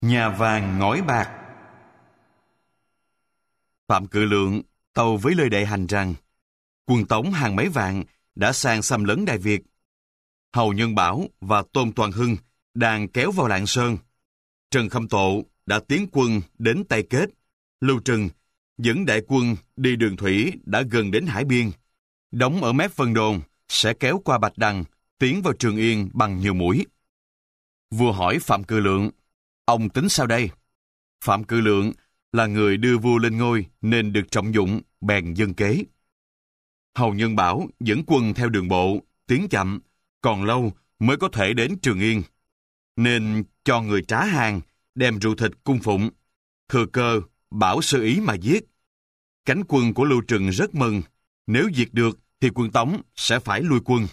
Nhà vàng ngói bạc. Phạm Cự Lượng tâu với Lê Đại Hành rằng quân Tống hàng mấy vạn đã sang xâm lấn Đại Việt. Hầu Nhân Bảo và Tôn Toàn Hưng đang kéo vào Lạng Sơn. Trần Khâm Tộ đã tiến quân đến Tây Kết. Lưu Trừng dẫn đại quân đi đường thủy đã gần đến hải biên. Đóng ở mép Vân Đồn sẽ kéo qua Bạch Đằng, tiến vào Trường Yên bằng nhiều mũi. Vua hỏi Phạm Cự Lượng, ông tính sao đây? Phạm Cự Lượng là người đưa vua lên ngôi nên được trọng dụng, bèn dân kế. Hầu Nhân Bảo dẫn quân theo đường bộ, tiến chậm, còn lâu mới có thể đến Trường Yên. Nên cho người trá hàng, đem rượu thịt cung phụng. Thừa cơ, bảo sơ ý mà giết. Cánh quân của Lưu Trừng rất mừng, nếu diệt được thì quân Tống sẽ phải lui quân.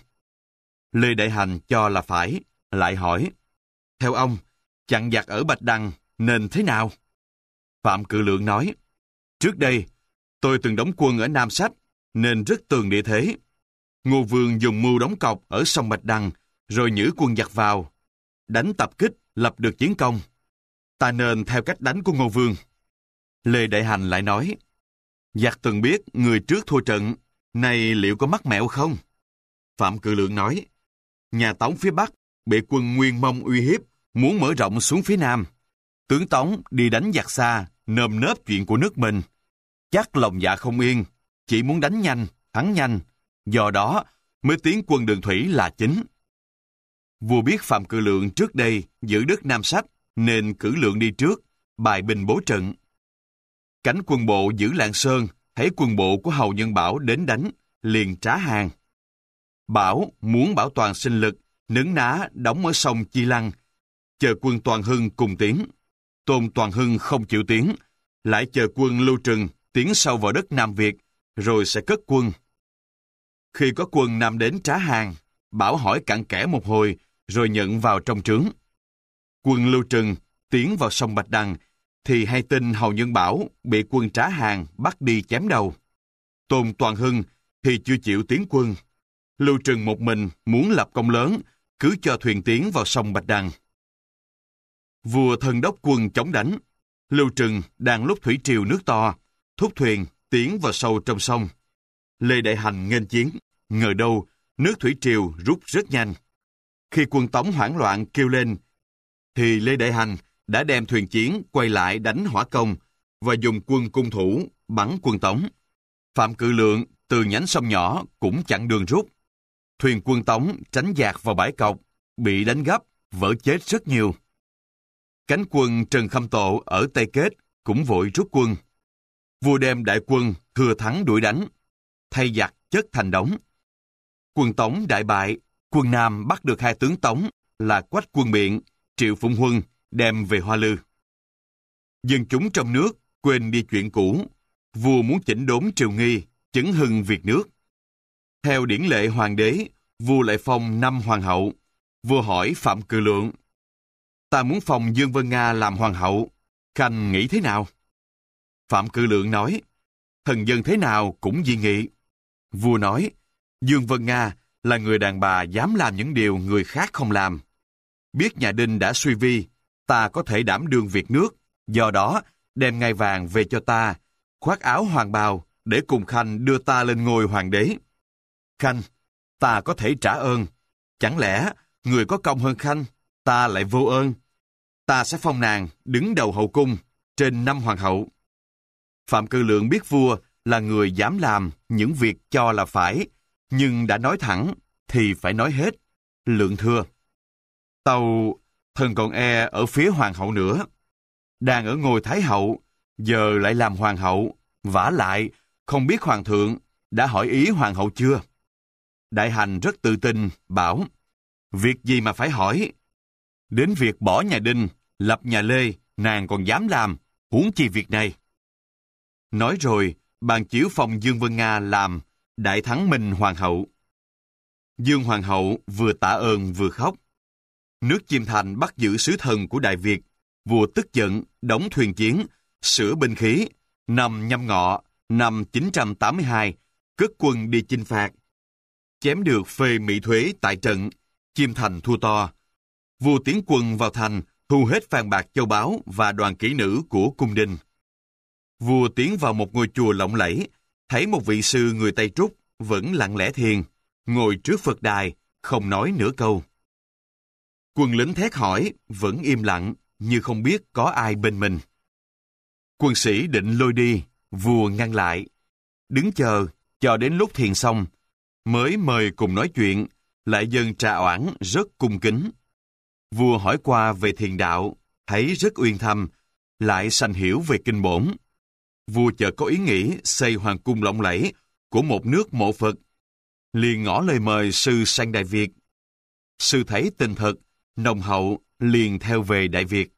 Lê Đại Hành cho là phải, lại hỏi, theo ông, chặn giặc ở Bạch Đằng nên thế nào? Phạm Cự Lượng nói, trước đây, tôi từng đóng quân ở Nam Sách, nên rất tường địa thế. Ngô Vương dùng mưu đóng cọc ở sông Bạch Đằng, rồi nhử quân giặc vào, đánh tập kích, lập được chiến công. Ta nên theo cách đánh của Ngô Vương. Lê Đại Hành lại nói, giặc từng biết người trước thua trận, này liệu có mắc mẹo không? Phạm Cự Lượng nói, nhà Tống phía Bắc bị quân Nguyên Mông uy hiếp, muốn mở rộng xuống phía Nam. Tướng Tống đi đánh giặc xa, nơm nớp chuyện của nước mình. Chắc lòng dạ không yên, chỉ muốn đánh nhanh, thắng nhanh. Do đó mới tiến quân đường thủy là chính. Vua biết Phạm Cự Lượng trước đây giữ đất Nam Sách, nên cử Lượng đi trước, bài binh bố trận. Cánh quân bộ giữ Lạng Sơn, thấy quân bộ của Hầu Nhân Bảo đến đánh, liền trá hàng. Bảo muốn bảo toàn sinh lực, nấn ná đóng ở sông Chi Lăng, chờ quân Toàn Hưng cùng tiến. Tôn Toàn Hưng không chịu tiến, lại chờ quân Lưu Trừng tiến sâu vào đất Nam Việt, rồi sẽ cất quân. Khi có quân Nam đến trá hàng, Bảo hỏi cặn kẽ một hồi, rồi nhận vào trong trướng. Quân Lưu Trừng tiến vào sông Bạch Đằng, thì hay tin Hầu Nhân Bảo bị quân trá hàng bắt đi chém đầu. Tôn Toàn Hưng thì chưa chịu tiến quân. Lưu Trừng một mình muốn lập công lớn, cứ cho thuyền tiến vào sông Bạch Đằng. Vua thân đốc quân chống đánh. Lưu Trừng đang lúc thủy triều nước to, thúc thuyền tiến vào sâu trong sông. Lê Đại Hành nghênh chiến, ngờ đâu nước thủy triều rút rất nhanh. Khi quân Tống hoảng loạn kêu lên, thì Lê Đại Hành đã đem thuyền chiến quay lại đánh hỏa công và dùng quân cung thủ bắn quân Tống. Phạm Cự Lượng từ nhánh sông nhỏ cũng chặn đường rút. Thuyền quân Tống tránh dạt vào bãi cọc, bị đánh gấp, vỡ chết rất nhiều. Cánh quân Trần Khâm Tộ ở Tây Kết cũng vội rút quân. Vua đem đại quân thừa thắng đuổi đánh, thay giặc chất thành đống. Quân Tống đại bại, quân Nam bắt được hai tướng Tống là Quách Quân Biện, Triệu Phụng Huân, đem về Hoa Lư. Dân chúng trong nước quên đi chuyện cũ, vua muốn chỉnh đốn triều nghi, chấn hưng Việt nước. Theo điển lệ hoàng đế, vua lại phong 5 hoàng hậu. Vua hỏi Phạm Cự Lượng, ta muốn phong Dương Vân Nga làm hoàng hậu, khanh nghĩ thế nào? Phạm Cự Lượng nói, thần dân thế nào cũng dị nghị. Vua nói, Dương Vân Nga là người đàn bà dám làm những điều người khác không làm. Biết nhà Đinh đã suy vi, ta có thể đảm đương việc nước, do đó đem ngai vàng về cho ta, khoác áo hoàng bào để cùng khanh đưa ta lên ngôi hoàng đế. Khanh, ta có thể trả ơn. Chẳng lẽ người có công hơn khanh, ta lại vô ơn? Ta sẽ phong nàng đứng đầu hậu cung, trên 5 hoàng hậu. Phạm Cự Lượng biết vua là người dám làm những việc cho là phải, nhưng đã nói thẳng thì phải nói hết. Lượng thưa, tâu thần còn e ở phía hoàng hậu nữa. Đang ở ngôi thái hậu, giờ lại làm hoàng hậu, vả lại không biết hoàng thượng đã hỏi ý hoàng hậu chưa? Đại Hành rất tự tin, bảo, việc gì mà phải hỏi? Đến việc bỏ nhà Đinh, lập nhà Lê, nàng còn dám làm, huống chi việc này. Nói rồi, bàn chiếu phong Dương Vân Nga làm Đại Thắng Minh hoàng hậu. Dương hoàng hậu vừa tạ ơn vừa khóc. Nước Chiêm Thành bắt giữ sứ thần của Đại Việt. Vua tức giận, đóng thuyền chiến, sửa binh khí. Năm Nhâm Ngọ, năm 982, cất quân đi chinh phạt. Chém được Phê Mỹ Thuế tại trận, Chiêm Thành thua to. Vua tiến quân vào thành, thu hết vàng bạc châu báu và đoàn kỹ nữ của cung đình. Vua tiến vào một ngôi chùa lộng lẫy, thấy một vị sư người Tây Trúc vẫn lặng lẽ thiền, ngồi trước Phật đài, không nói nửa câu. Quân lính thét hỏi, vẫn im lặng, như không biết có ai bên mình. Quân sĩ định lôi đi, vua ngăn lại. Đứng chờ, cho đến lúc thiền xong, mới mời cùng nói chuyện, lại dâng trà oản rất cung kính. Vua hỏi qua về thiền đạo, thấy rất uyên thâm, lại sanh hiểu về kinh bổn. Vua chợt có ý nghĩ xây hoàng cung lộng lẫy của một nước mộ Phật, liền ngỏ lời mời sư sang Đại Việt. Sư thấy tình thật, nồng hậu, liền theo về Đại Việt.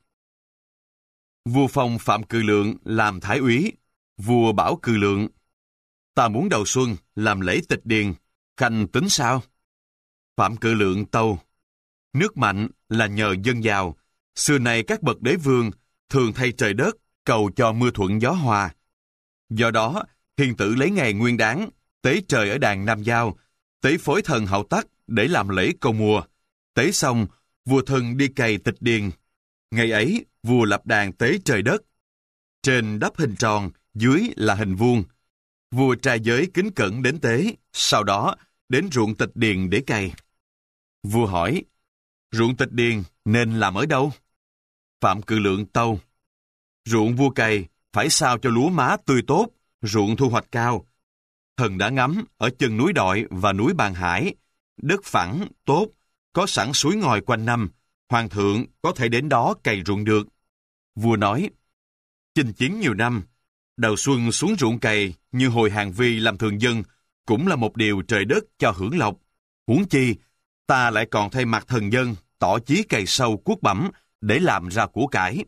Vua phong Phạm Cừ Lượng làm thái úy. Vua bảo Cừ Lượng: ta muốn đầu xuân làm lễ tịch điền, khanh tính sao? Phạm Cừ Lượng tâu: nước Mạnh là nhờ dân giàu. Xưa nay các bậc đế vương thường thay trời đất cầu cho mưa thuận gió hòa. Do đó, hiền tử lấy ngày nguyên đán, tế trời ở đàn Nam Giao, tế phối thần Hậu Tắc để làm lễ cầu mùa. Tế xong, vua thân đi cày tịch điền. Ngày ấy, vua lập đàn tế trời đất. Trên đắp hình tròn, dưới là hình vuông. Vua trai giới kính cẩn đến tế, sau đó đến ruộng tịch điền để cày. Vua hỏi: ruộng tịch điền nên làm ở đâu? Phạm Cừ Lượng tâu: ruộng vua cày phải sao cho lúa má tươi tốt, ruộng thu hoạch cao. Thần đã ngắm ở chân núi Đội và núi Bàn Hải, đất phẳng, tốt, có sẵn suối ngòi quanh năm, hoàng thượng có thể đến đó cày ruộng được. Vua nói: chinh chiến nhiều năm, đầu xuân xuống ruộng cày như hồi Hàn Vi làm thường dân, cũng là một điều trời đất cho hưởng lộc. Huống chi, ta lại còn thay mặt thần dân tỏ chí cày sâu cuốc bẩm để làm ra của cải.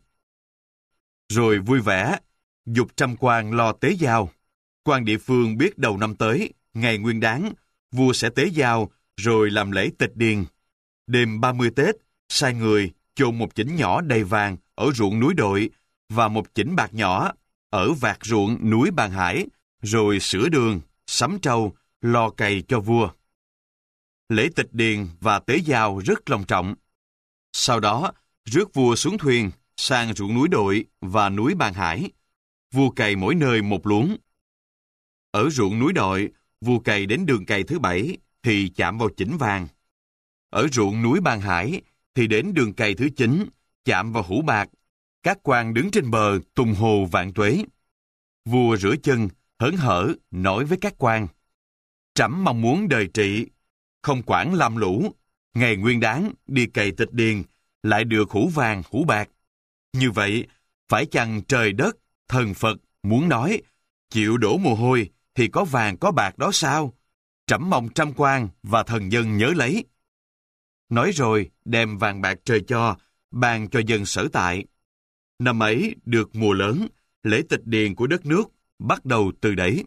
Rồi vui vẻ, giục trăm quan lo tế giao. Quan địa phương biết đầu năm tới, ngày nguyên đán, vua sẽ tế giao, rồi làm lễ tịch điền. Đêm 30 Tết, sai người chôn một chỉnh nhỏ đầy vàng ở ruộng núi Đội và một chỉnh bạc nhỏ ở vạt ruộng núi Bàn Hải, rồi sửa đường, sắm trâu, lo cày cho vua. Lễ tịch điền và tế giao rất long trọng. Sau đó, rước vua xuống thuyền, sang ruộng núi Đội và núi Bàn Hải. Vua cày mỗi nơi một luống. Ở ruộng núi Đội, vua cày đến đường cày thứ 7 thì chạm vào chỉnh vàng. Ở ruộng núi Bàn Hải thì đến đường cày thứ 9 chạm vào hũ bạc. Các quan đứng trên bờ tung hô vạn tuế. Vua rửa chân, hớn hở nói với các quan: trẫm mong muốn đời trị, không quản lam lũ, ngày nguyên đán đi cày tịch điền, lại được hũ vàng hũ bạc. Như vậy, phải chăng trời đất, thần Phật muốn nói, chịu đổ mồ hôi thì có vàng có bạc đó sao? Trẫm mong trăm quan và thần dân nhớ lấy. Nói rồi đem vàng bạc trời cho, ban cho dân sở tại. Năm ấy được mùa lớn, lễ tịch điền của đất nước bắt đầu từ đấy.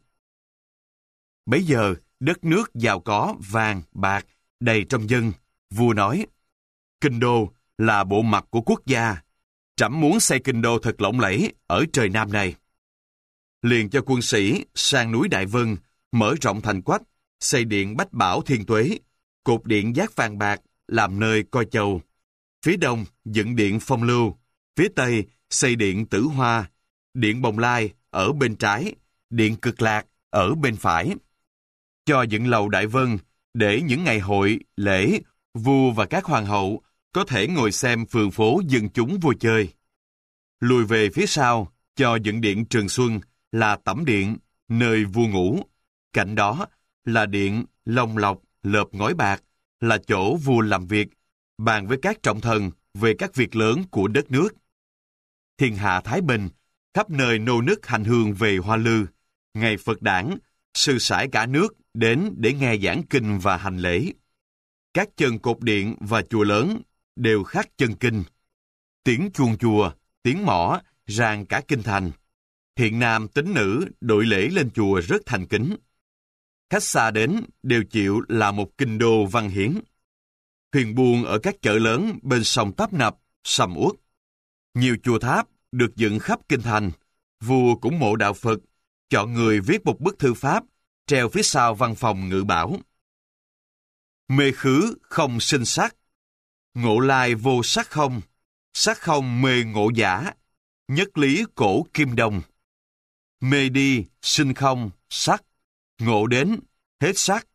Bấy giờ, đất nước giàu có vàng, bạc, đầy trong dân. Vua nói: kinh đô là bộ mặt của quốc gia. Trẫm muốn xây kinh đô thật lộng lẫy ở trời Nam này. Liền cho quân sĩ sang núi Đại Vân, mở rộng thành quách, xây điện Bách Bảo Thiên Tuế, cột điện giác vàng bạc, làm nơi coi chầu. Phía đông dựng điện Phong Lưu, phía tây xây điện Tử Hoa, điện Bồng Lai ở bên trái, điện Cực Lạc ở bên phải. Cho dựng lầu Đại Vân để những ngày hội, lễ, vua và các hoàng hậu có thể ngồi xem phường phố dân chúng vui chơi. Lùi về phía sau, cho dựng điện Trường Xuân là tẩm điện, nơi vua ngủ. Cạnh đó là điện Long Lộc lợp ngói bạc, là chỗ vua làm việc, bàn với các trọng thần về các việc lớn của đất nước. Thiên hạ thái bình, khắp nơi nô nức hành hương về Hoa Lư. Ngày Phật đản, sư sãi cả nước đến để nghe giảng kinh và hành lễ. Các chân cột điện và chùa lớn đều khắc chân kinh. Tiếng chuông chùa, tiếng mõ rang cả kinh thành. Thiện nam tín nữ đội lễ lên chùa rất thành kính. Khách xa đến đều chịu là một kinh đô văn hiến. Thuyền buôn ở các chợ lớn bên sông tấp nập, sầm uất. Nhiều chùa tháp được dựng khắp kinh thành. Vua cũng mộ đạo Phật, chọn người viết một bức thư pháp, treo phía sau văn phòng ngự bảo. Mê khứ không sinh sắc, ngộ lai vô sắc không, sắc không mê ngộ giả, nhất lý cổ kim đồng. Mê đi, sinh không, sắc, ngộ đến, hết sắc,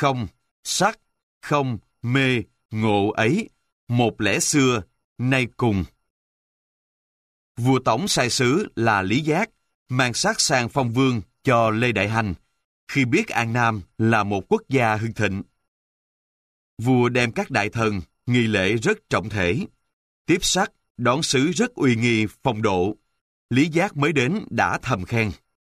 không, mê, ngộ ấy, một lẽ xưa, nay cùng. Vua Tống sai sứ là Lý Giác, mang sắc sang phong vương cho Lê Đại Hành, khi biết An Nam là một quốc gia hưng thịnh. Vua đem các đại thần, nghi lễ rất trọng thể. Tiếp sắc, đón sứ rất uy nghi, phong độ. Lý Giác mới đến đã thầm khen.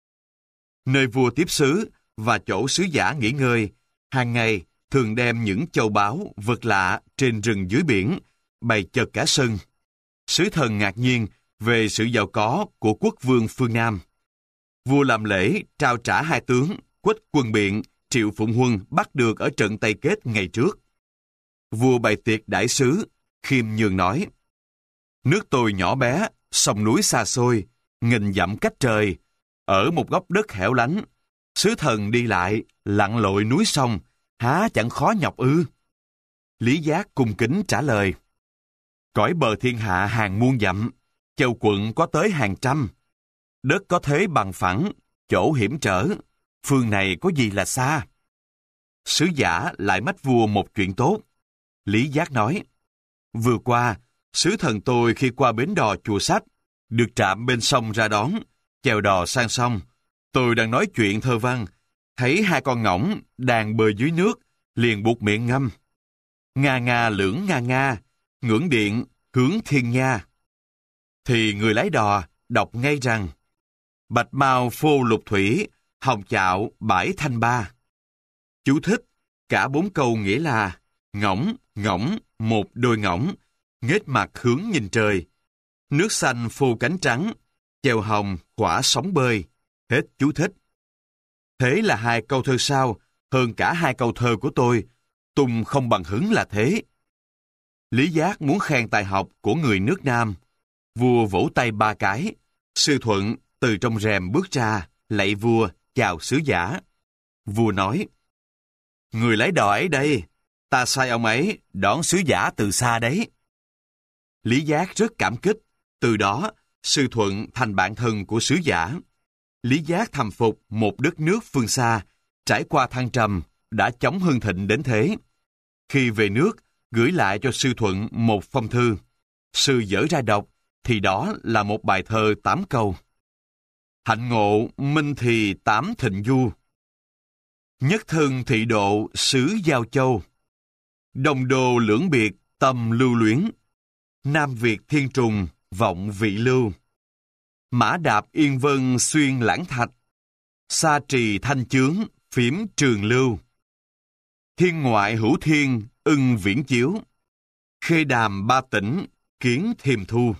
Nơi vua tiếp sứ và chỗ sứ giả nghỉ ngơi, hàng ngày thường đem những châu báu, vật lạ trên rừng dưới biển, bày chật cả sân. Sứ thần ngạc nhiên về sự giàu có của quốc vương phương Nam. Vua làm lễ trao trả hai tướng, Quách Quân Biện, Triệu Phụng Huân bắt được ở trận Tây Kết ngày trước. Vua bày tiệc đãi sứ, khiêm nhường nói: nước tôi nhỏ bé, sông núi xa xôi, nghìn dặm cách trời, ở một góc đất hẻo lánh, sứ thần đi lại, lặn lội núi sông, há chẳng khó nhọc ư? Lý Giác cung kính trả lời: cõi bờ thiên hạ hàng muôn dặm, châu quận có tới hàng trăm. Đất có thế bằng phẳng, chỗ hiểm trở, phương này có gì là xa? Sứ giả lại mách vua một chuyện tốt. Lý Giác nói: vừa qua, sứ thần tôi khi qua bến đò Chùa Sách, được trạm bên sông ra đón, chèo đò sang sông. Tôi đang nói chuyện thơ văn, thấy hai con ngỗng đang bơi dưới nước, liền buộc miệng ngâm: nga nga lưỡng nga nga, ngưỡng điện hướng thiên nha. Thì người lái đò đọc ngay rằng: bạch mao phô lục thủy, hồng chạo bãi thanh ba. Chú thích: cả 4 câu nghĩa là ngỗng, ngỗng, một đôi ngỗng, nghếch mặt hướng nhìn trời. Nước xanh phô cánh trắng, chèo hồng khỏa sóng bơi. Hết chú thích. Thế là 2 câu thơ sau, hơn cả 2 câu thơ của tôi. Tùng không bằng hứng là thế. Lý Giác muốn khen tài học của người nước Nam. Vua vỗ tay 3 cái. Sư Thuận từ trong rèm bước ra, lạy vua, chào sứ giả. Vua nói: người lái đò ấy đây, ta sai ông ấy đón sứ giả từ xa đấy. Lý Giác rất cảm kích. Từ đó, Sư Thuận thành bạn thân của sứ giả. Lý Giác thầm phục một đất nước phương xa, trải qua thăng trầm, đã chóng hưng thịnh đến thế. Khi về nước, gửi lại cho Sư Thuận một phong thư. Sư dở ra đọc, thì đó là một bài thơ 8 câu. Hạnh ngộ minh thì 8 thịnh du, nhất thân thị độ xứ Giao Châu. Đồng đô lưỡng biệt tâm lưu luyến, Nam Việt thiên trùng vọng vị lưu. Mã đạp yên vân xuyên lãng thạch, sa trì thanh chướng phiếm trường lưu. Thiên ngoại hữu thiên ưng viễn chiếu, khê đàm 3 tỉnh kiến thiềm thu.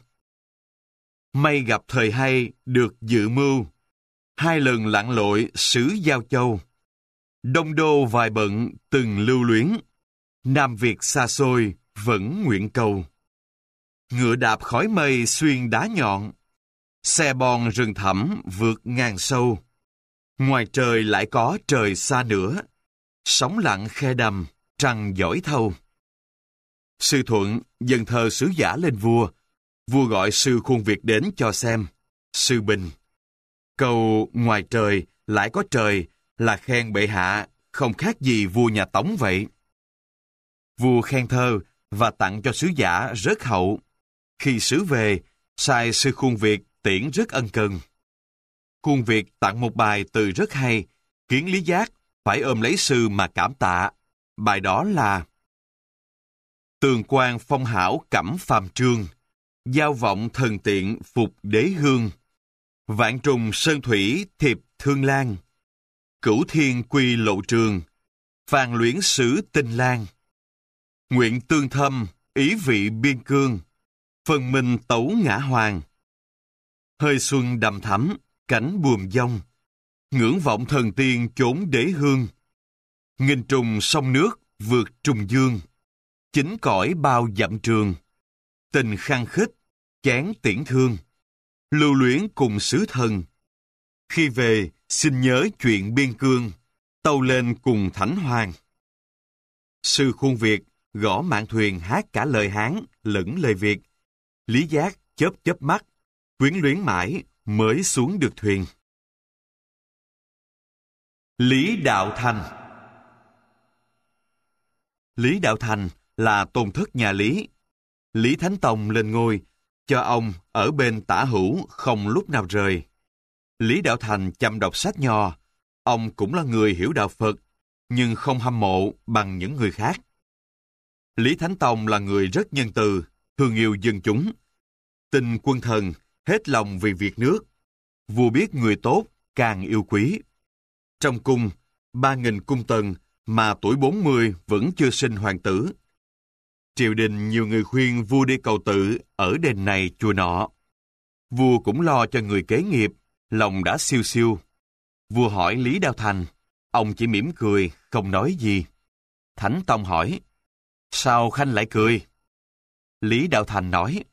May gặp thời hay được dự mưu, 2 lần lặn lội xứ Giao Châu. Đông đô vài bận từng lưu luyến, Nam Việt xa xôi vẫn nguyện cầu. Ngựa đạp khói mây xuyên đá nhọn, xe bon rừng thẳm vượt ngàn sâu. Ngoài trời lại có trời xa nữa, sóng lặng khe đầm trăng giỏi thâu. Sư Thuận dâng thơ sứ giả lên vua. Vua gọi sư khuôn Việt đến cho xem. Sư bình: câu ngoài trời lại có trời là khen bệ hạ, không khác gì vua nhà Tống vậy. Vua khen thơ và tặng cho sứ giả rất hậu. Khi sứ về, sai sư khuôn Việt tiễn rất ân cần. Khuôn Việt tặng một bài từ rất hay, khiến Lý Giác phải ôm lấy sư mà cảm tạ. Bài đó là: tường quan phong hảo cẩm phàm trương, giao vọng thần tiện phục đế hương. Vạn trùng sơn thủy thiệp thương lan, cửu thiên quy lộ trường, phàn luyến sử tinh lan. Nguyện tương thâm ý vị biên cương, phần minh tấu ngã hoàng. Hơi xuân đầm thắm cảnh buồm dông, ngưỡng vọng thần tiên chốn đế hương. Nghìn trùng sông nước vượt trùng dương, chính cõi bao dặm trường. Tình khăng khít chán tiễn thương, lưu luyến cùng xứ thân. Khi về xin nhớ chuyện biên cương, tâu lên cùng thánh hoàng. Sư khuôn Việt gõ mạn thuyền hát cả lời Hán lẫn lời Việt. Lý Giác chớp chớp mắt, quyến luyến mãi mới xuống được thuyền. Lý Đạo Thành. Lý Đạo Thành là tôn thất nhà Lý. Lý Thánh Tông lên ngôi, cho ông ở bên tả hữu không lúc nào rời. Lý Đạo Thành chăm đọc sách nho, ông cũng là người hiểu đạo Phật, nhưng không hâm mộ bằng những người khác. Lý Thánh Tông là người rất nhân từ, thương yêu dân chúng, tin quân thần, hết lòng vì việc nước. Vua biết người tốt, càng yêu quý. Trong cung, 3.000 cung tần mà tuổi 40 vẫn chưa sinh hoàng tử. Triều đình nhiều người khuyên vua đi cầu tự ở đền này chùa nọ. Vua cũng lo cho người kế nghiệp, lòng đã siêu siêu. Vua hỏi Lý Đạo Thành, ông chỉ mỉm cười, không nói gì. Thánh Tông hỏi, sao Khanh lại cười? Lý Đạo Thành nói,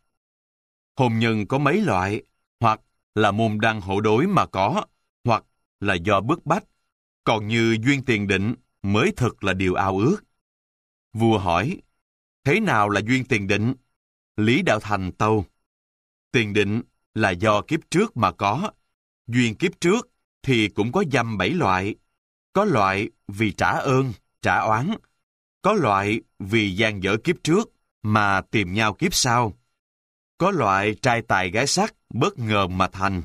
hôn nhân có mấy loại, hoặc là môn đăng hộ đối mà có, hoặc là do bức bách, còn như duyên tiền định mới thực là điều ao ước. Vua hỏi, thế nào là duyên tiền định? Lý Đạo Thành tâu, tiền định là do kiếp trước mà có. Duyên kiếp trước thì cũng có dăm 7 loại. Có loại vì trả ơn, trả oán. Có loại vì gian dở kiếp trước mà tìm nhau kiếp sau. Có loại trai tài gái sắc bất ngờ mà thành.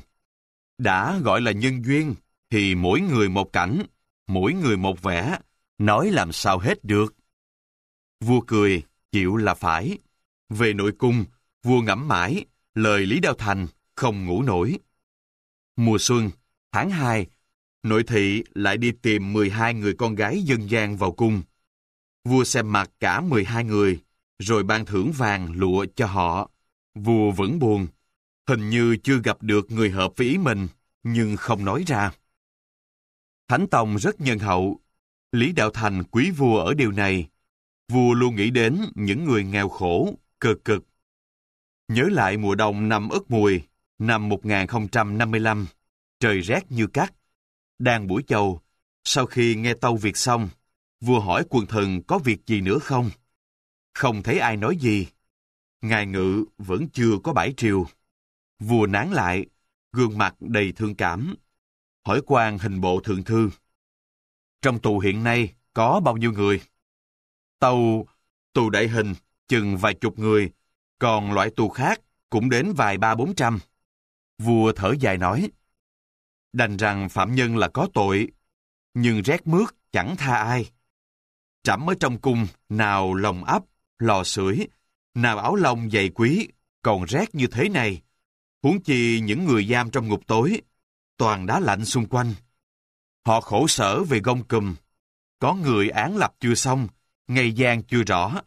Đã gọi là nhân duyên thì mỗi người một cảnh, mỗi người một vẻ, nói làm sao hết được. Vua cười, chịu là phải. Về nội cung, vua ngẫm mãi, lời Lý Đạo Thành không ngủ nổi. Mùa xuân, tháng 2, nội thị lại đi tìm 12 người con gái dân gian vào cung. Vua xem mặt cả 12 người, rồi ban thưởng vàng lụa cho họ. Vua vẫn buồn, hình như chưa gặp được người hợp với ý mình, nhưng không nói ra. Thánh Tông rất nhân hậu. Lý Đạo Thành quý vua ở điều này. Vua luôn nghĩ đến những người nghèo khổ, cơ cực. Nhớ lại mùa đông năm Ất Mùi, năm 1055, trời rét như cắt. Đang buổi chầu, sau khi nghe tâu việc xong, vua hỏi quần thần có việc gì nữa không? Không thấy ai nói gì. Ngài Ngự vẫn chưa có bãi triều. Vua nán lại, gương mặt đầy thương cảm. Hỏi quan hình bộ thượng thư, trong tù hiện nay có bao nhiêu người? Tâu, tù đại hình chừng vài chục người, còn loại tù khác cũng đến vài 300-400. Vua thở dài nói, đành rằng phạm nhân là có tội, nhưng rét mướt chẳng tha ai. Trẫm ở trong cung, nào lồng ấp, lò sưởi, nào áo lông dày quý, còn rét như thế này. Huống chi những người giam trong ngục tối, toàn đá lạnh xung quanh. Họ khổ sở về gông cùm. Có người án lập chưa xong, ngày gian chưa rõ.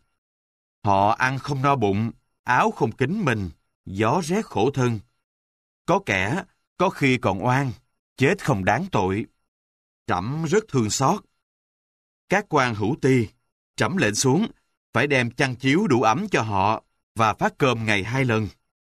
Họ ăn không no bụng, áo không kín mình, gió rét khổ thân. Có kẻ, có khi còn oan, chết không đáng tội. Trẫm rất thương xót. Các quan hữu ti, trẫm lệnh xuống, phải đem chăn chiếu đủ ấm cho họ và phát cơm ngày 2 lần.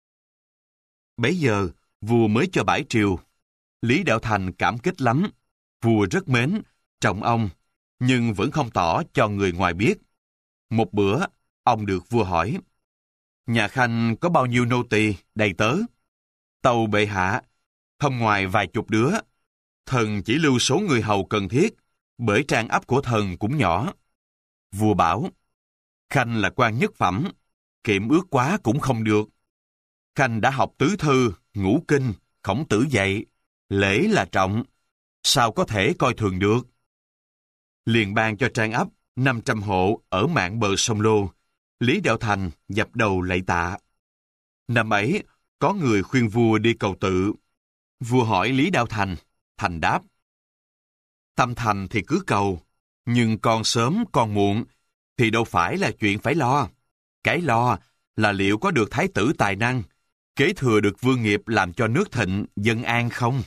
Bấy giờ, vua mới cho bãi triều. Lý Đạo Thành cảm kích lắm. Vua rất mến, trọng ông, nhưng vẫn không tỏ cho người ngoài biết. Một bữa, ông được vua hỏi, nhà Khanh có bao nhiêu nô tỳ đầy tớ? Tâu bệ hạ, không ngoài vài chục đứa. Thần chỉ lưu số người hầu cần thiết, bởi trang ấp của thần cũng nhỏ. Vua bảo, Khanh là quan nhất phẩm, kiệm ước quá cũng không được. Khanh đã học tứ thư, ngũ kinh, Khổng Tử dạy, lễ là trọng, sao có thể coi thường được. Liền ban cho trang ấp 500 hộ ở mạn bờ sông Lô. Lý Đạo Thành dập đầu lạy tạ. Năm ấy, có người khuyên vua đi cầu tự. Vua hỏi Lý Đạo Thành, Thành đáp, tâm thành thì cứ cầu, nhưng còn sớm còn muộn thì đâu phải là chuyện phải lo. Cái lo là liệu có được thái tử tài năng, kế thừa được vương nghiệp làm cho nước thịnh, dân an không?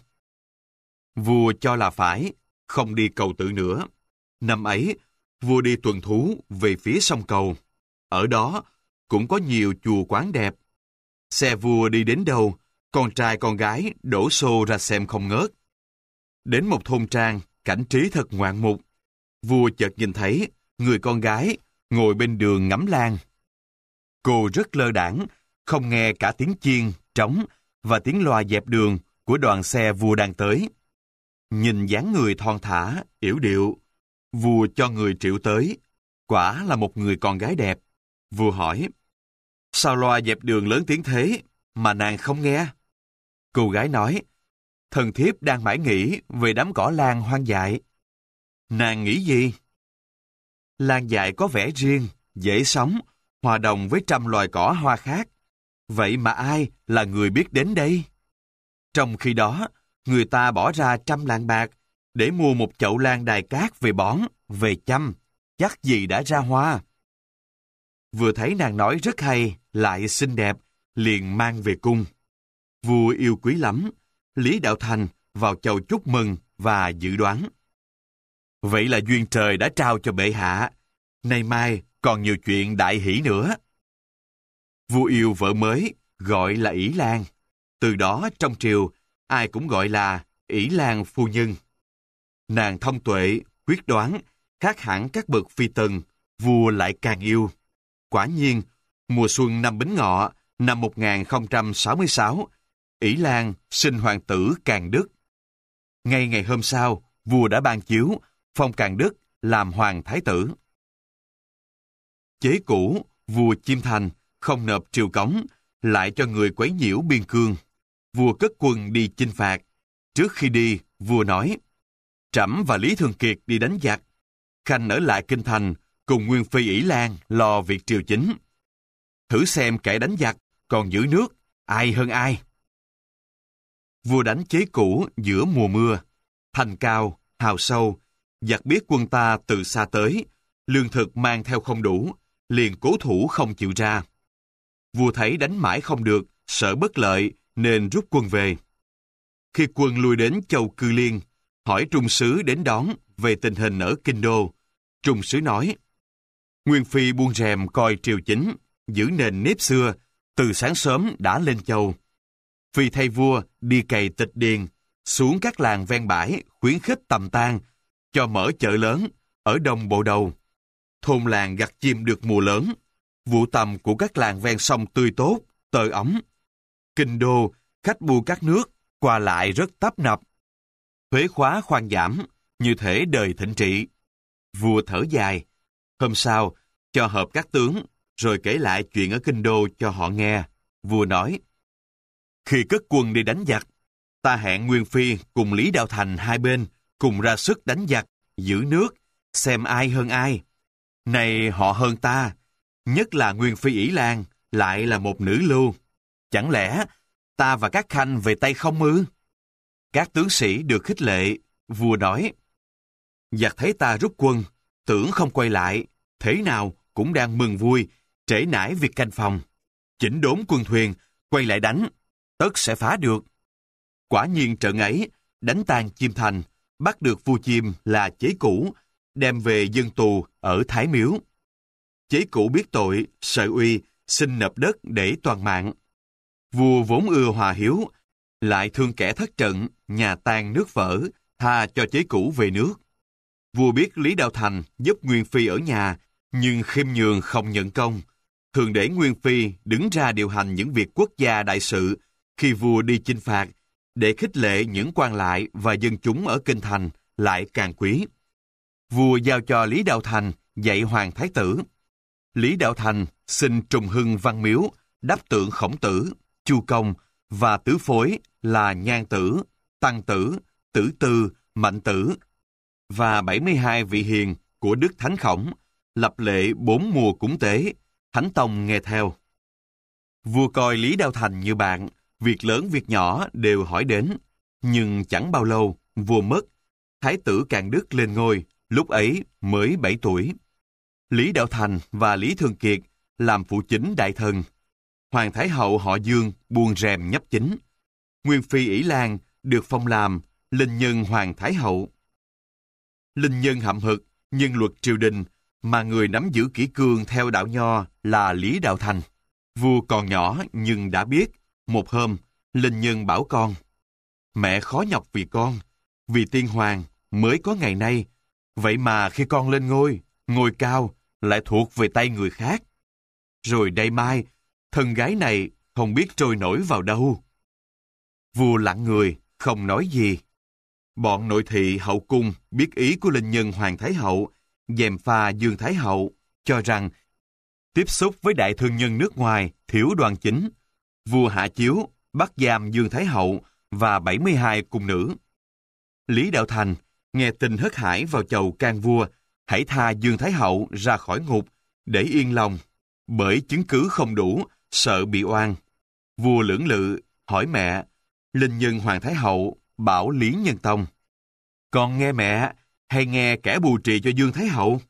Vua cho là phải, không đi cầu tự nữa. Năm ấy, vua đi tuần thú về phía sông Cầu. Ở đó cũng có nhiều chùa quán đẹp. Xe vua đi đến đâu, con trai con gái đổ xô ra xem không ngớt. Đến một thôn trang, cảnh trí thật ngoạn mục. Vua chợt nhìn thấy người con gái ngồi bên đường ngắm lan. Cô rất lơ đãng, không nghe cả tiếng chiên, trống và tiếng loa dẹp đường của đoàn xe vua đang tới. Nhìn dáng người thon thả, yểu điệu, vua cho người triệu tới. Quả là một người con gái đẹp. Vua hỏi, sao loa dẹp đường lớn tiếng thế mà nàng không nghe? Cô gái nói, thần thiếp đang mải nghĩ về đám cỏ lan hoang dại. Nàng nghĩ gì? Lan dại có vẻ riêng, dễ sống, hòa đồng với trăm loài cỏ hoa khác. Vậy mà ai là người biết đến đây? Trong khi đó, người ta bỏ ra 100 lạng bạc để mua một chậu lan đài cát về bón, về chăm, chắc gì đã ra hoa. Vừa thấy nàng nói rất hay, lại xinh đẹp, liền mang về cung. Vua yêu quý lắm, Lý Đạo Thành vào chầu chúc mừng và dự đoán. Vậy là duyên trời đã trao cho bệ hạ, nay mai còn nhiều chuyện đại hỷ nữa. Vua yêu vợ mới, gọi là Ỷ Lan. Từ đó trong triều, ai cũng gọi là Ỷ Lan phu nhân. Nàng thông tuệ, quyết đoán, khác hẳn các bậc phi tần, vua lại càng yêu. Quả nhiên, mùa xuân năm Bính Ngọ, năm 1066, Ỷ Lan sinh hoàng tử Càn Đức. Ngay ngày hôm sau, vua đã ban chiếu, phong Càn Đức làm hoàng thái tử. Chế cũ, vua Chiêm Thành không nộp triều cống, lại cho người quấy nhiễu biên cương. Vua cất quân đi chinh phạt. Trước khi đi, vua nói, Trẫm và Lý Thường Kiệt đi đánh giặc. Khanh ở lại kinh thành, cùng Nguyên Phi Ỷ Lan lo việc triều chính. Thử xem kẻ đánh giặc, còn giữ nước, ai hơn ai. Vua đánh Chế cũ giữa mùa mưa, thành cao, hào sâu, giặc biết quân ta từ xa tới, lương thực mang theo không đủ, liền cố thủ không chịu ra. Vua thấy đánh mãi không được, sợ bất lợi, nên rút quân về. Khi quân lui đến châu Cư Liên, hỏi trung sứ đến đón về tình hình ở Kinh Đô. Trung sứ nói, Nguyên Phi buông rèm coi triều chính, giữ nền nếp xưa, từ sáng sớm đã lên châu. Phi thay vua đi cày tịch điền, xuống các làng ven bãi, khuyến khích tầm tang, cho mở chợ lớn, ở đông bộ đầu. Thôn làng gặt chim được mùa lớn, vụ tầm của các làng ven sông tươi tốt, tơ ấm. Kinh Đô, khách bu các nước, qua lại rất tấp nập. Thuế khóa khoan giảm, như thể đời thịnh trị. Vua thở dài. Hôm sau, cho họp các tướng, rồi kể lại chuyện ở Kinh Đô cho họ nghe. Vua nói, khi cất quân đi đánh giặc, ta hẹn Nguyên Phi cùng Lý Đạo Thành hai bên, cùng ra sức đánh giặc, giữ nước, xem ai hơn ai. Này họ hơn ta, nhất là Nguyên Phi Ỷ Lan, lại là một nữ lưu. Chẳng lẽ ta và các khanh về tay không ư? Các tướng sĩ được khích lệ, vua nói, giặc thấy ta rút quân, tưởng không quay lại, thế nào cũng đang mừng vui, trễ nải việc canh phòng. Chỉnh đốn quân thuyền, quay lại đánh, tất sẽ phá được. Quả nhiên trận ấy, đánh tan Chiêm Thành, bắt được vua Chiêm là Chế cũ, đem về dân tù ở Thái Miếu. Chế cũ biết tội, sợ uy, xin nộp đất để toàn mạng. Vua vốn ưa hòa hiếu, lại thương kẻ thất trận, nhà tan nước vỡ, tha cho Chế cũ về nước. Vua biết Lý Đạo Thành giúp Nguyên Phi ở nhà, nhưng khiêm nhường không nhận công, thường để Nguyên Phi đứng ra điều hành những việc quốc gia đại sự khi vua đi chinh phạt, để khích lệ những quan lại và dân chúng ở kinh thành lại càng quý. Vua giao cho Lý Đạo Thành dạy hoàng thái tử. Lý Đạo Thành xin trùng hưng văn miếu, đắp tượng Khổng Tử, Chu Công và tứ phối là Nhan Tử, Tăng Tử, Tử Tư, Mạnh Tử và 72 vị hiền của Đức Thánh Khổng, lập lệ 4 mùa cúng tế, Thánh Tông nghe theo. Vua coi Lý Đạo Thành như bạn, việc lớn việc nhỏ đều hỏi đến, nhưng chẳng bao lâu, vua mất, Thái tử Càn Đức lên ngôi, lúc ấy mới 7 tuổi. Lý Đạo Thành và Lý Thường Kiệt làm phụ chính đại thần. Hoàng Thái Hậu họ Dương buông rèm nhấp chính. Nguyên Phi Ỷ Lan được phong làm linh nhân Hoàng Thái Hậu. Linh nhân hậm hực, nhân luật triều đình, mà người nắm giữ kỷ cương theo đạo Nho là Lý Đạo Thành. Vua còn nhỏ nhưng đã biết, một hôm, linh nhân bảo con, mẹ khó nhọc vì con, vì tiên hoàng mới có ngày nay, vậy mà khi con lên ngôi cao lại thuộc về tay người khác. Rồi đây mai, thân gái này không biết trôi nổi vào đâu. Vua lặng người, không nói gì. Bọn nội thị hậu cung biết ý của linh nhân Hoàng Thái Hậu, gièm pha Dương Thái Hậu, cho rằng tiếp xúc với đại thương nhân nước ngoài thiếu đoan chính. Vua hạ chiếu bắt giam Dương Thái Hậu và 72 cung nữ. Lý Đạo Thành nghe tin hớt hải vào chầu can vua, hãy tha Dương Thái Hậu ra khỏi ngục để yên lòng, bởi chứng cứ không đủ, sợ bị oan. Vua lưỡng lự hỏi mẹ, linh nhân Hoàng Thái Hậu bảo Lý Nhân Tông: con nghe mẹ hay nghe kẻ bù trì cho Dương Thái Hậu?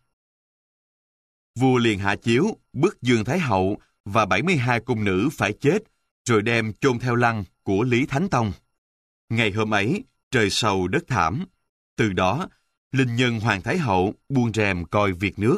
Vua liền hạ chiếu bức Dương Thái Hậu và 72 cung nữ phải chết, rồi đem chôn theo lăng của Lý Thánh Tông. Ngày hôm ấy, trời sầu đất thảm. Từ đó, linh nhân Hoàng Thái Hậu buông rèm coi việc nước.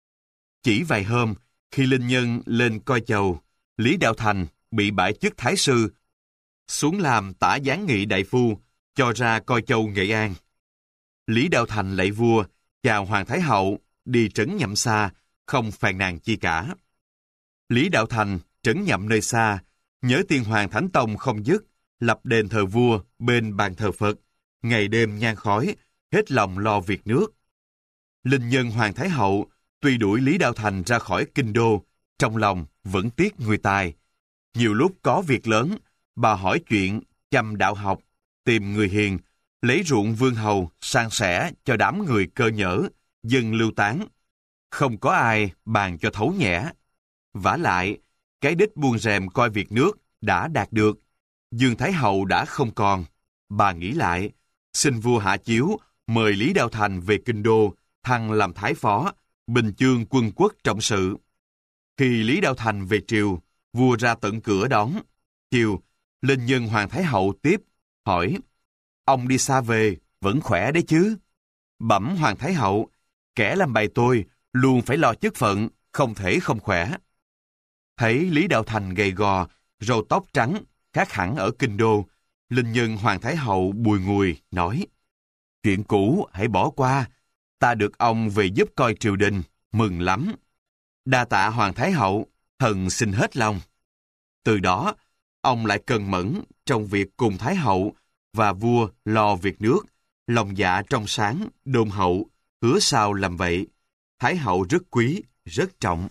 Chỉ vài hôm, khi linh nhân lên coi chầu, Lý Đạo Thành bị bãi chức thái sư, xuống làm tả gián nghị đại phu, cho ra coi châu Nghệ An. Lý Đạo Thành lạy vua, chào Hoàng Thái Hậu, đi trấn nhậm xa, không phàn nàn chi cả. Lý Đạo Thành trấn nhậm nơi xa, nhớ tiên Hoàng Thánh Tông không dứt, lập đền thờ vua bên bàn thờ Phật, ngày đêm nhang khói, hết lòng lo việc nước. Linh nhân Hoàng Thái Hậu tuy đuổi Lý Đạo Thành ra khỏi kinh đô, trong lòng vẫn tiếc người tài. Nhiều lúc có việc lớn, bà hỏi chuyện, chăm đạo học, tìm người hiền, lấy ruộng vương hầu san sẻ cho đám người cơ nhỡ, dân lưu tán. Không có ai bàn cho thấu nhẽ. Vả lại, cái đích buông rèm coi việc nước đã đạt được. Dương Thái Hậu đã không còn. Bà nghĩ lại, xin vua hạ chiếu, mời Lý Đạo Thành về kinh đô, thăng làm thái phó, bình chương quân quốc trọng sự. Khi Lý Đạo Thành về triều, vua ra tận cửa đón. Chiều, linh nhân Hoàng Thái Hậu tiếp, hỏi, ông đi xa về, vẫn khỏe đấy chứ? Bẩm Hoàng Thái Hậu, kẻ làm bày tôi luôn phải lo chức phận, không thể không khỏe. Thấy Lý Đạo Thành gầy gò, râu tóc trắng, khác hẳn ở kinh đô, linh nhân Hoàng Thái Hậu bùi ngùi, nói, chuyện cũ hãy bỏ qua, ta được ông về giúp coi triều đình, mừng lắm. Đa tạ Hoàng Thái Hậu, thần xin hết lòng. Từ đó, ông lại cần mẫn trong việc cùng Thái Hậu và vua lo việc nước, lòng dạ trong sáng, đôn hậu, hứa sao làm vậy. Thái Hậu rất quý, rất trọng.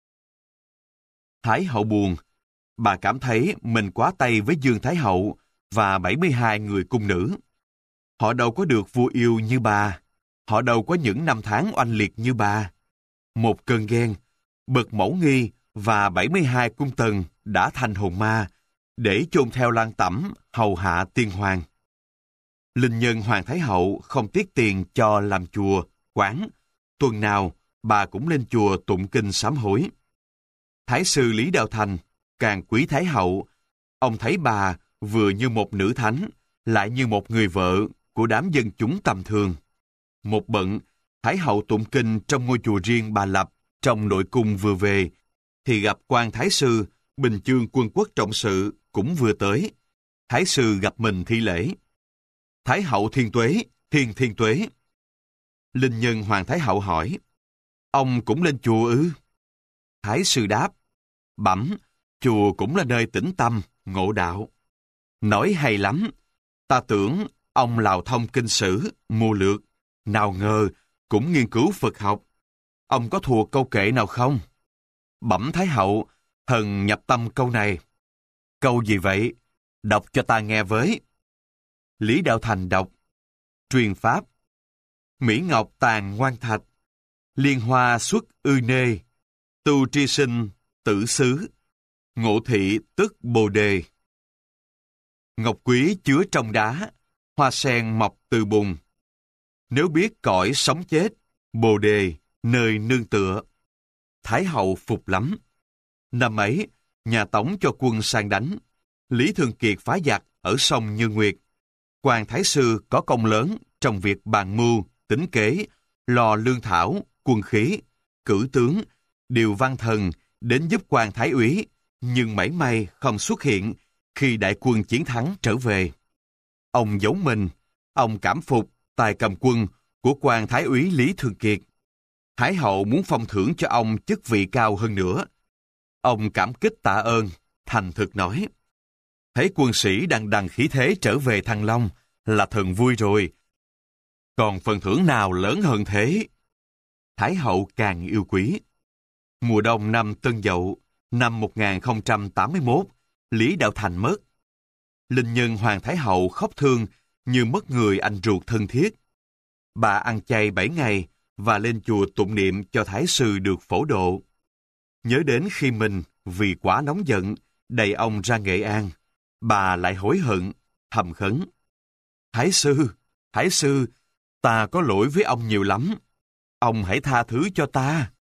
Thái Hậu buồn, bà cảm thấy mình quá tay với Dương Thái Hậu và 72 người cung nữ. Họ đâu có được vua yêu như bà, họ đâu có những năm tháng oanh liệt như bà. Một cơn ghen, bậc mẫu nghi và 72 cung tần đã thành hồn ma, để chôn theo lan tẩm hầu hạ tiên hoàng. Linh nhân Hoàng Thái Hậu không tiếc tiền cho làm chùa, quán. Tuần nào, bà cũng lên chùa tụng kinh sám hối. Thái sư Lý Đạo Thành càng quý Thái Hậu. Ông thấy bà vừa như một nữ thánh, lại như một người vợ của đám dân chúng tầm thường. Một bận, Thái Hậu tụng kinh trong ngôi chùa riêng bà lập, trong nội cung vừa về, thì gặp quan Thái sư, bình chương quân quốc trọng sự, cũng vừa tới. Thái sư gặp mình thi lễ. Thái Hậu thiên tuế, thiên tuế. Linh nhân Hoàng Thái Hậu hỏi, ông cũng lên chùa ư? Thái sư đáp, bẩm, chùa cũng là nơi tĩnh tâm, ngộ đạo. Nói hay lắm, ta tưởng ông lào thông kinh sử, mưu lược, nào ngờ cũng nghiên cứu Phật học. Ông có thuộc câu kệ nào không? Bẩm Thái Hậu, thần nhập tâm câu này. Câu gì vậy? Đọc cho ta nghe với. Lý Đạo Thành đọc. Truyền pháp. Mỹ ngọc tàn ngoan thạch, liên hoa xuất ư nê, tu tri sinh, tử xứ, ngộ thị tức bồ đề. Ngọc quý chứa trong đá, hoa sen mọc từ bùn. Nếu biết cõi sống chết, bồ đề, nơi nương tựa. Thái Hậu phục lắm. Năm ấy, nhà Tống cho quân sang đánh. Lý Thường Kiệt phá giặc ở sông Như Nguyệt. Quan Thái sư có công lớn trong việc bàn mưu, tính kế, lo lương thảo, quân khí, cử tướng, điều văn thần đến giúp quan Thái úy, nhưng mảy may không xuất hiện khi đại quân chiến thắng trở về. Ông giấu mình, ông cảm phục tài cầm quân của quan Thái úy Lý Thường Kiệt. Thái Hậu muốn phong thưởng cho ông chức vị cao hơn nữa. Ông cảm kích tạ ơn, thành thực nói. Thấy quân sĩ đang đằng khí thế trở về Thăng Long là thần vui rồi. Còn phần thưởng nào lớn hơn thế? Thái hậu càng yêu quý. Mùa đông năm Tân Dậu, năm 1081, Lý Đạo Thành mất. Linh nhân Hoàng Thái hậu khóc thương như mất người anh ruột thân thiết. Bà ăn chay 7 ngày và lên chùa tụng niệm cho Thái sư được phổ độ. Nhớ đến khi mình vì quá nóng giận đẩy ông ra Nghệ An, bà lại hối hận, thầm khấn. Thái sư, ta có lỗi với ông nhiều lắm. Ông hãy tha thứ cho ta.